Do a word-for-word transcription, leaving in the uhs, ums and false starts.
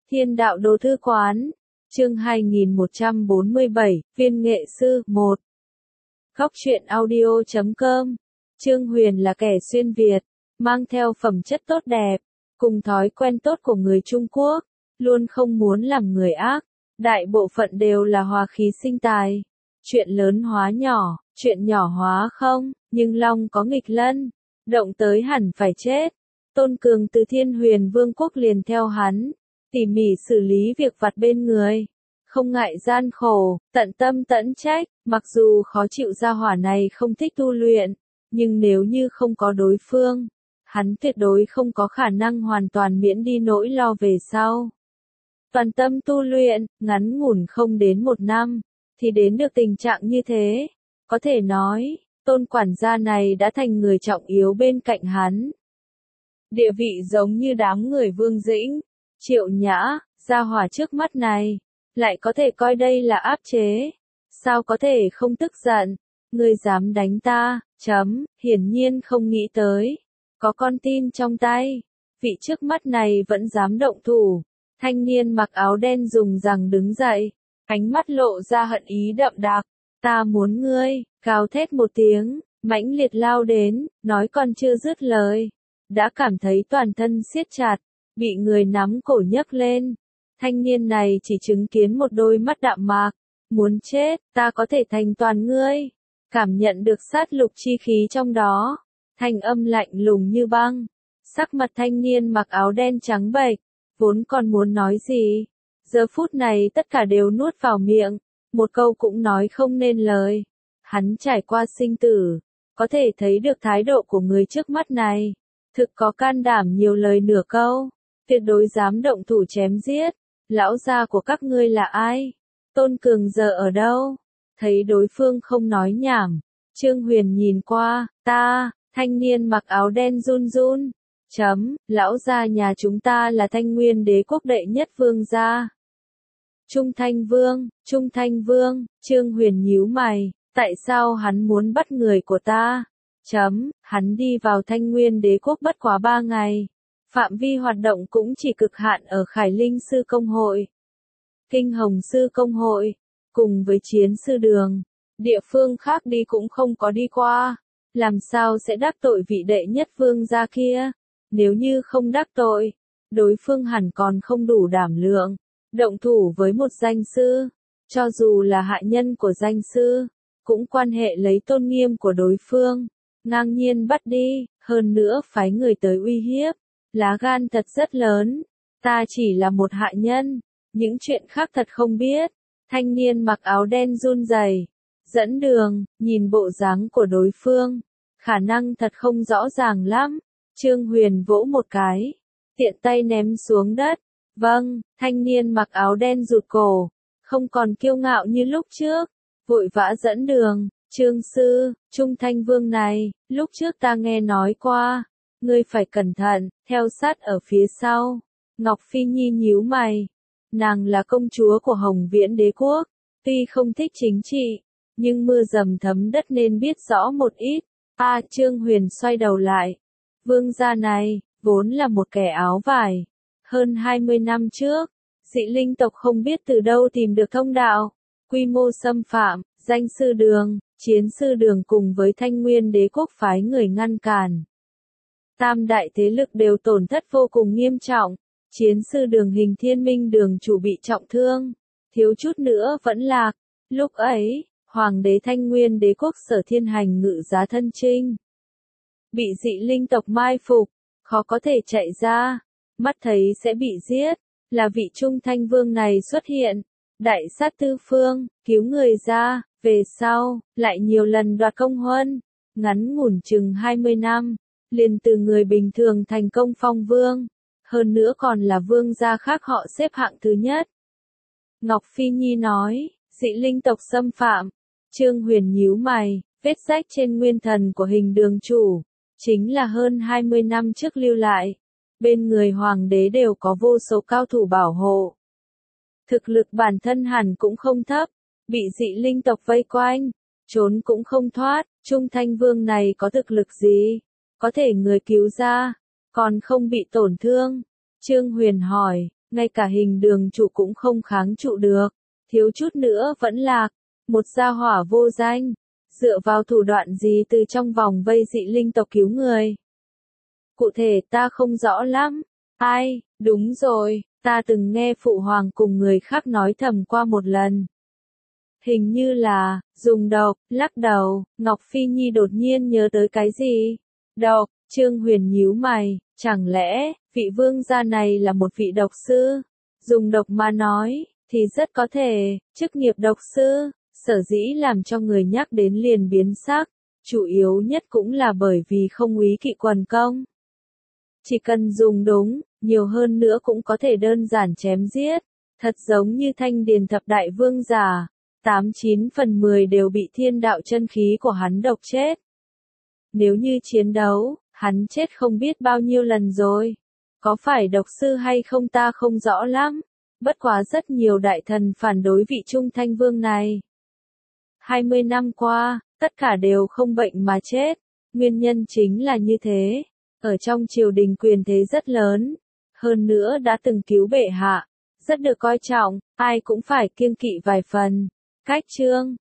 Thiên đạo đồ thư quán, chương hai nghìn một trăm bốn mươi bảy, viên nghệ sư, một. Góc truyện audio chấm com, Trương Huyền là kẻ xuyên Việt, mang theo phẩm chất tốt đẹp, cùng thói quen tốt của người Trung Quốc, luôn không muốn làm người ác, đại bộ phận đều là hòa khí sinh tài. Chuyện lớn hóa nhỏ, chuyện nhỏ hóa không, nhưng long có nghịch lân, động tới hẳn phải chết. Tôn Cường từ Thiên Huyền Vương quốc liền theo hắn, tỉ mỉ xử lý việc vặt bên người, không ngại gian khổ, tận tâm tận trách, mặc dù khó chịu gia hỏa này không thích tu luyện, nhưng nếu như không có đối phương, hắn tuyệt đối không có khả năng hoàn toàn miễn đi nỗi lo về sau. Toàn tâm tu luyện, ngắn ngủn không đến một năm, thì đến được tình trạng như thế, có thể nói, Tôn quản gia này đã thành người trọng yếu bên cạnh hắn. Địa vị giống như đám người Vương Dĩnh, Triệu Nhã, gia hỏa trước mắt này, lại có thể coi đây là áp chế. Sao có thể không tức giận? Ngươi dám đánh ta, chấm, hiển nhiên không nghĩ tới. Có con tin trong tay, vị trước mắt này vẫn dám động thủ. Thanh niên mặc áo đen dùng rằng đứng dậy, ánh mắt lộ ra hận ý đậm đặc. Ta muốn ngươi, gào thét một tiếng, mãnh liệt lao đến, nói còn chưa dứt lời. Đã cảm thấy toàn thân siết chặt, bị người nắm cổ nhấc lên. Thanh niên này chỉ chứng kiến một đôi mắt đạm mạc, muốn chết, ta có thể thành toàn ngươi. Cảm nhận được sát lục chi khí trong đó, thanh âm lạnh lùng như băng. Sắc mặt thanh niên mặc áo đen trắng bệch, vốn còn muốn nói gì, giờ phút này tất cả đều nuốt vào miệng, một câu cũng nói không nên lời. Hắn trải qua sinh tử, có thể thấy được thái độ của người trước mắt này. Thực có can đảm nhiều lời nửa câu, tuyệt đối dám động thủ chém giết. Lão gia của các ngươi là ai? Tôn Cường giờ ở đâu? Thấy đối phương không nói nhảm, Trương Huyền nhìn qua, ta, thanh niên mặc áo đen run run. Chấm, lão gia nhà chúng ta là Thanh Nguyên Đế quốc đệ nhất vương gia. Trung Thanh Vương, Trung Thanh Vương, Trương Huyền nhíu mày, tại sao hắn muốn bắt người của ta? Chấm, hắn đi vào Thanh Nguyên Đế quốc bất quá ba ngày. Phạm vi hoạt động cũng chỉ cực hạn ở Khải Linh Sư Công Hội, Kinh Hồng Sư Công Hội, cùng với Chiến Sư Đường. Địa phương khác đi cũng không có đi qua. Làm sao sẽ đắc tội vị đệ nhất vương gia kia? Nếu như không đắc tội, đối phương hẳn còn không đủ đảm lượng động thủ với một danh sư. Cho dù là hạ nhân của danh sư, cũng quan hệ lấy tôn nghiêm của đối phương. Ngang nhiên bắt đi, hơn nữa phái người tới uy hiếp. Lá gan thật rất lớn. Ta chỉ là một hạ nhân, những chuyện khác thật không biết. Thanh niên mặc áo đen run rẩy, dẫn đường, nhìn bộ dáng của đối phương, khả năng thật không rõ ràng lắm. Trương Huyền vỗ một cái, tiện tay ném xuống đất. Vâng, thanh niên mặc áo đen rụt cổ, không còn kiêu ngạo như lúc trước, vội vã dẫn đường. Trương sư, Trung Thanh Vương này, lúc trước ta nghe nói qua, ngươi phải cẩn thận, theo sát ở phía sau. Ngọc Phi Nhi nhíu mày, nàng là công chúa của Hồng Viễn Đế quốc, tuy không thích chính trị, nhưng mưa dầm thấm đất nên biết rõ một ít. A à, Trương Huyền xoay đầu lại, vương gia này, vốn là một kẻ áo vải. Hơn hai mươi năm trước, dị linh tộc không biết từ đâu tìm được thông đạo, quy mô xâm phạm, danh sư đường, chiến sư đường cùng với Thanh Nguyên Đế quốc phái người ngăn cản. Tam đại thế lực đều tổn thất vô cùng nghiêm trọng, chiến sư đường Hình Thiên Minh đường chủ bị trọng thương, thiếu chút nữa vẫn lạc. Lúc ấy, Hoàng đế Thanh Nguyên Đế quốc Sở Thiên Hành ngự giá thân chinh, bị dị linh tộc mai phục, khó có thể chạy ra, mắt thấy sẽ bị giết, là vị Trung Thanh Vương này xuất hiện, đại sát tư phương, cứu người ra, về sau, lại nhiều lần đoạt công huân, ngắn ngủn chừng hai mươi năm, liền từ người bình thường thành công phong vương, hơn nữa còn là vương gia khác họ xếp hạng thứ nhất. Ngọc Phi Nhi nói, dị linh tộc xâm phạm. Trương Huyền nhíu mày, vết rách trên nguyên thần của Hình đường chủ, chính là hơn hai mươi năm trước lưu lại. Bên người hoàng đế đều có vô số cao thủ bảo hộ. Thực lực bản thân hẳn cũng không thấp, bị dị linh tộc vây quanh, trốn cũng không thoát. Trung Thanh Vương này có thực lực gì? Có thể người cứu ra, còn không bị tổn thương? Trương Huyền hỏi, ngay cả hình đường trụ cũng không kháng trụ được, thiếu chút nữa vẫn lạc, một gia hỏa vô danh, dựa vào thủ đoạn gì từ trong vòng vây dị linh tộc cứu người. Cụ thể ta không rõ lắm, ai, đúng rồi, ta từng nghe phụ hoàng cùng người khác nói thầm qua một lần. Hình như là, dùng độc, lắc đầu, Ngọc Phi Nhi đột nhiên nhớ tới cái gì? Độc, Trương Huyền nhíu mày, chẳng lẽ, vị vương gia này là một vị độc sư? Dùng độc mà nói, thì rất có thể, chức nghiệp độc sư, sở dĩ làm cho người nhắc đến liền biến sắc, chủ yếu nhất cũng là bởi vì không úy kỵ quần công. Chỉ cần dùng đúng, nhiều hơn nữa cũng có thể đơn giản chém giết, thật giống như Thanh Điền thập đại vương giả, tám chín phần mười đều bị thiên đạo chân khí của hắn độc chết. Nếu như chiến đấu, hắn chết không biết bao nhiêu lần rồi. Có phải độc sư hay không ta không rõ lắm, bất quá rất nhiều đại thần phản đối vị Trung Thanh Vương này. hai mươi năm qua, tất cả đều không bệnh mà chết, nguyên nhân chính là như thế. Ở trong triều đình quyền thế rất lớn, hơn nữa đã từng cứu bệ hạ, rất được coi trọng, ai cũng phải kiêng kỵ vài phần. Cách chương